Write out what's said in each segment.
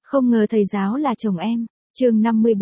Không ngờ thầy giáo là chồng em. Chương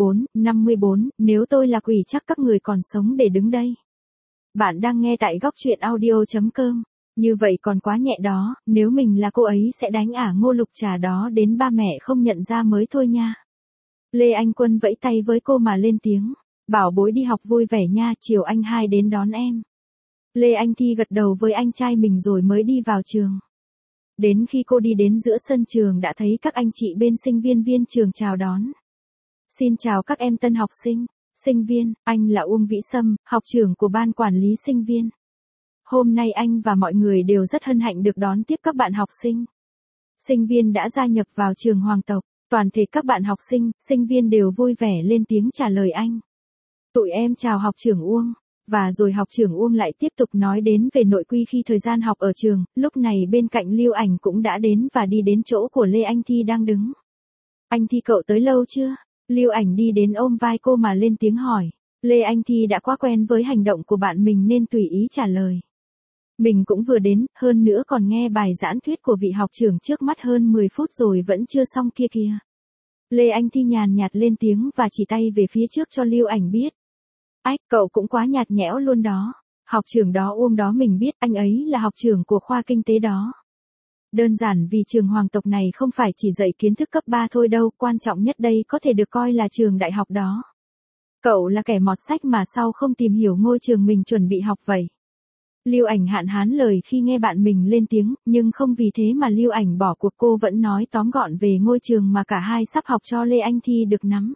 54, nếu tôi là quỷ chắc các người còn sống để đứng đây. Bạn đang nghe tại góc truyện audio.com. Như vậy còn quá nhẹ đó, nếu mình là cô ấy sẽ đánh Ngô Lục Trà đó đến ba mẹ không nhận ra mới thôi nha. Lê Anh Quân vẫy tay với cô mà lên tiếng. Bảo bối đi học vui vẻ nha, chiều anh hai đến đón em. Lê Anh Thi gật đầu với anh trai mình rồi mới đi vào trường. Đến khi cô đi đến giữa sân trường đã thấy các anh chị bên sinh viên trường chào đón. Xin chào các em tân học sinh. Sinh viên, anh là Uông Vĩ Sâm, học trưởng của ban quản lý sinh viên. Hôm nay anh và mọi người đều rất hân hạnh được đón tiếp các bạn học sinh. Sinh viên đã gia nhập vào trường Hoàng tộc, toàn thể các bạn học sinh, sinh viên đều vui vẻ lên tiếng trả lời anh. Tụi em chào học trưởng Uông. Và rồi học trưởng Uông lại tiếp tục nói đến về nội quy khi thời gian học ở trường, lúc này bên cạnh Lưu Ảnh cũng đã đến và đi đến chỗ của Lê Anh Thi đang đứng. Anh Thi cậu tới lâu chưa? Lưu Ảnh đi đến ôm vai cô mà lên tiếng hỏi. Lê Anh Thi đã quá quen với hành động của bạn mình nên tùy ý trả lời. Mình cũng vừa đến, hơn nữa còn nghe bài giảng thuyết của vị học trưởng trước mắt hơn 10 phút rồi vẫn chưa xong kia kìa. Lê Anh Thi nhàn nhạt lên tiếng và chỉ tay về phía trước cho Lưu Ảnh biết. Ách, cậu cũng quá nhạt nhẽo luôn đó. Học trưởng đó Uông đó mình biết, anh ấy là học trưởng của khoa kinh tế đó. Đơn giản vì trường Hoàng tộc này không phải chỉ dạy kiến thức cấp 3 thôi đâu, quan trọng nhất đây có thể được coi là trường đại học đó. Cậu là kẻ mọt sách mà sao không tìm hiểu ngôi trường mình chuẩn bị học vậy? Lưu Ảnh hạn hán lời khi nghe bạn mình lên tiếng, nhưng không vì thế mà Lưu Ảnh bỏ cuộc, cô vẫn nói tóm gọn về ngôi trường mà cả hai sắp học cho Lê Anh Thi được nắm.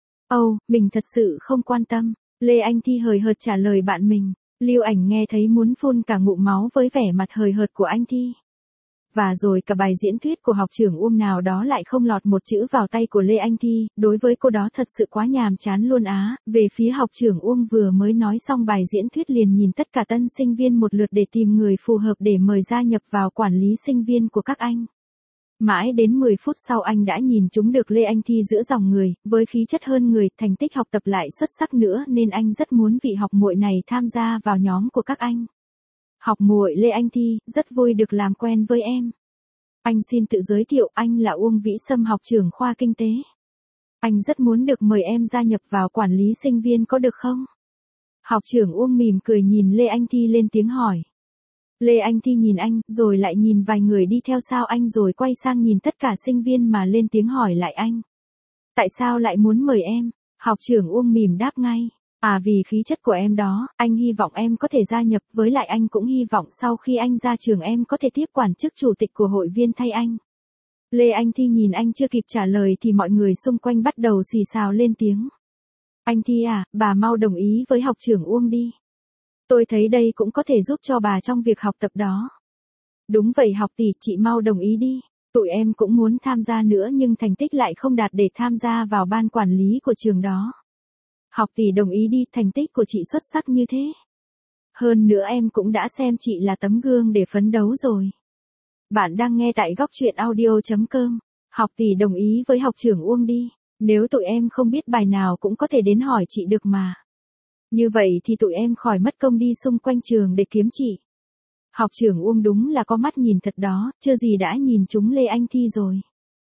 Mình thật sự không quan tâm. Lê Anh Thi hời hợt trả lời bạn mình. Lưu Ảnh nghe thấy muốn phun cả ngụm máu với vẻ mặt hời hợt của anh Thi. Và rồi cả bài diễn thuyết của học trưởng Uông nào đó lại không lọt một chữ vào tay của Lê Anh Thi, đối với cô đó thật sự quá nhàm chán luôn á. Về phía học trưởng Uông vừa mới nói xong bài diễn thuyết liền nhìn tất cả tân sinh viên một lượt để tìm người phù hợp để mời gia nhập vào quản lý sinh viên của các anh. Mãi đến 10 phút sau anh đã nhìn trúng được Lê Anh Thi giữa dòng người, với khí chất hơn người, thành tích học tập lại xuất sắc nữa nên anh rất muốn vị học muội này tham gia vào nhóm của các anh. Học muội Lê Anh Thi, rất vui được làm quen với em. Anh xin tự giới thiệu, anh là Uông Vĩ Sâm, học trưởng khoa kinh tế. Anh rất muốn được mời em gia nhập vào quản lý sinh viên có được không? Học trưởng Uông mỉm cười nhìn Lê Anh Thi lên tiếng hỏi. Lê Anh Thi nhìn anh, rồi lại nhìn vài người đi theo sau anh rồi quay sang nhìn tất cả sinh viên mà lên tiếng hỏi lại anh. Tại sao lại muốn mời em? Học trưởng Uông mỉm đáp ngay. Vì khí chất của em đó, anh hy vọng em có thể gia nhập, với lại anh cũng hy vọng sau khi anh ra trường em có thể tiếp quản chức chủ tịch của hội viên thay anh. Lê Anh Thi nhìn anh chưa kịp trả lời thì mọi người xung quanh bắt đầu xì xào lên tiếng. Anh Thi bà mau đồng ý với học trưởng Uông đi. Tôi thấy đây cũng có thể giúp cho bà trong việc học tập đó. Đúng vậy học tỷ, chị mau đồng ý đi. Tụi em cũng muốn tham gia nữa nhưng thành tích lại không đạt để tham gia vào ban quản lý của trường đó. Học tỷ đồng ý đi, thành tích của chị xuất sắc như thế. Hơn nữa em cũng đã xem chị là tấm gương để phấn đấu rồi. Bạn đang nghe tại góc truyện audio.com. Học tỷ đồng ý với học trưởng Uông đi. Nếu tụi em không biết bài nào cũng có thể đến hỏi chị được mà. Như vậy thì tụi em khỏi mất công đi xung quanh trường để kiếm chị. Học trưởng Uông đúng là có mắt nhìn thật đó, chưa gì đã nhìn trúng Lê Anh Thi rồi.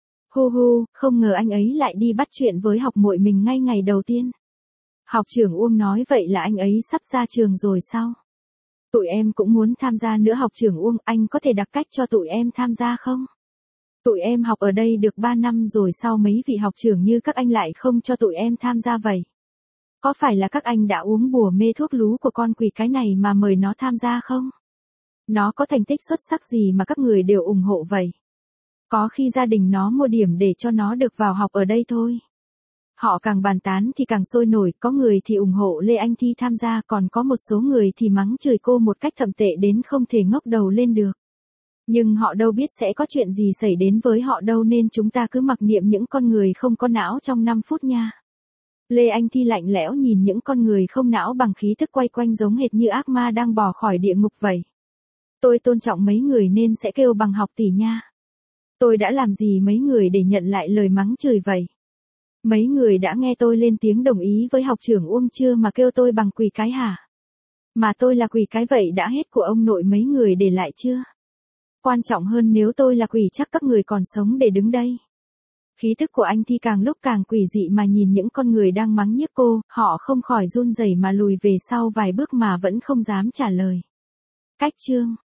Không ngờ anh ấy lại đi bắt chuyện với học muội mình ngay ngày đầu tiên. Học trưởng Uông nói vậy là anh ấy sắp ra trường rồi sao? Tụi em cũng muốn tham gia nữa học trưởng Uông, anh có thể đặt cách cho tụi em tham gia không? Tụi em học ở đây được 3 năm rồi sao mấy vị học trưởng như các anh lại không cho tụi em tham gia vậy? Có phải là các anh đã uống bùa mê thuốc lú của con quỷ cái này mà mời nó tham gia không? Nó có thành tích xuất sắc gì mà các người đều ủng hộ vậy? Có khi gia đình nó mua điểm để cho nó được vào học ở đây thôi. Họ càng bàn tán thì càng sôi nổi, có người thì ủng hộ Lê Anh Thi tham gia, còn có một số người thì mắng chửi cô một cách thậm tệ đến không thể ngóc đầu lên được. Nhưng họ đâu biết sẽ có chuyện gì xảy đến với họ đâu nên chúng ta cứ mặc niệm những con người không có não trong 5 phút nha. Lê Anh Thi lạnh lẽo nhìn những con người không não bằng khí thức quay quanh giống hệt như ác ma đang bỏ khỏi địa ngục vậy. Tôi tôn trọng mấy người nên sẽ kêu bằng học tỷ nha. Tôi đã làm gì mấy người để nhận lại lời mắng chửi vậy? Mấy người đã nghe tôi lên tiếng đồng ý với học trưởng Uông chưa mà kêu tôi bằng quỷ cái hả? Mà tôi là quỷ cái vậy đã hết của ông nội mấy người để lại chưa? Quan trọng hơn nếu tôi là quỷ chắc các người còn sống để đứng đây. Khí tức của anh Thi càng lúc càng quỷ dị mà nhìn những con người đang mắng nhiếc cô, họ không khỏi run rẩy mà lùi về sau vài bước mà vẫn không dám trả lời. Cách chương